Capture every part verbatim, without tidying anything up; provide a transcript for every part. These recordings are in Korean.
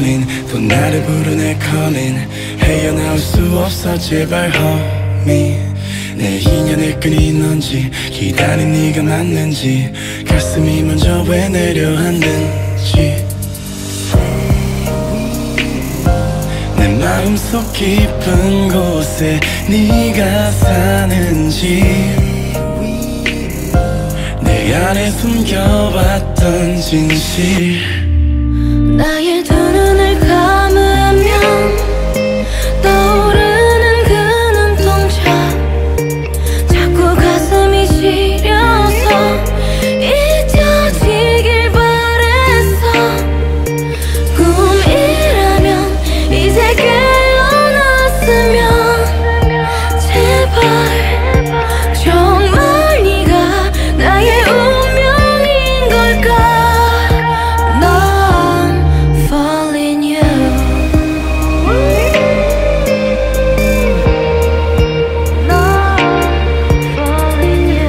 coming 또 나를 부르네 calling 헤어나올 수 없어 제발 homie 내 인연의 끈이 넌지 기다린 네가 맞는지 가슴이 먼저 왜 내려앉는지 내 마음속 깊은 곳에 네가 사는지 내 안에 숨겨왔던 진실 나의 두 눈을 감으면 떠오르는 그 눈동자 자꾸 가슴이 시려서 잊혀지길 바랬어 꿈이라면 이제 깨어났으면 제발 정말 네가 나의 운명인 걸까 난 falling you 난 falling you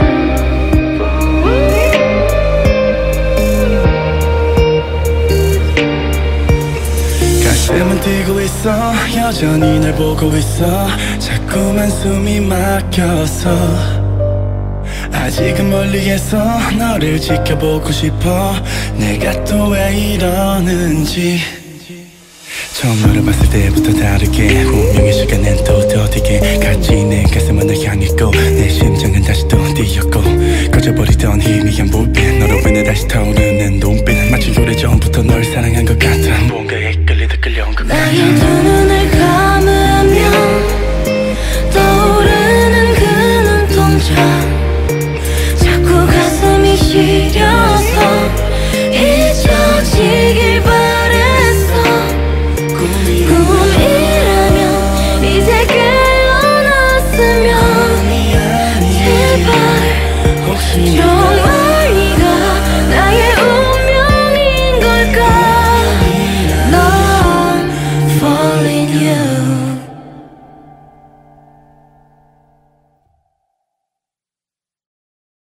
가슴은 뛰고 있어 여전히 널 보고 있어 자꾸만 숨이 막혀서 아직은 멀리에서 너를 지켜보고 싶어 내가 또 왜 이러는지 처음 너를 봤을 때부터 다르게 운명의 시간은 또 더디게 같이 내 가슴은 널 향했고 내 심장은 다시 또 뛰었고 꺼져버리던 희미한 불빛 너로 인해 다시 타오르는 눈빛 마치 오래전부터 널 사랑한 것 같아 뭔가에 끌리듯 끌려온 것 같아 나의 두 눈을 감으면 떠오르는 그 눈동자 자꾸 가슴이 시려서 잊혀지길 바랬어 꿈이라면 이제 깨어났으면 제발 정말 네가 나의 운명인 걸까 난 falling you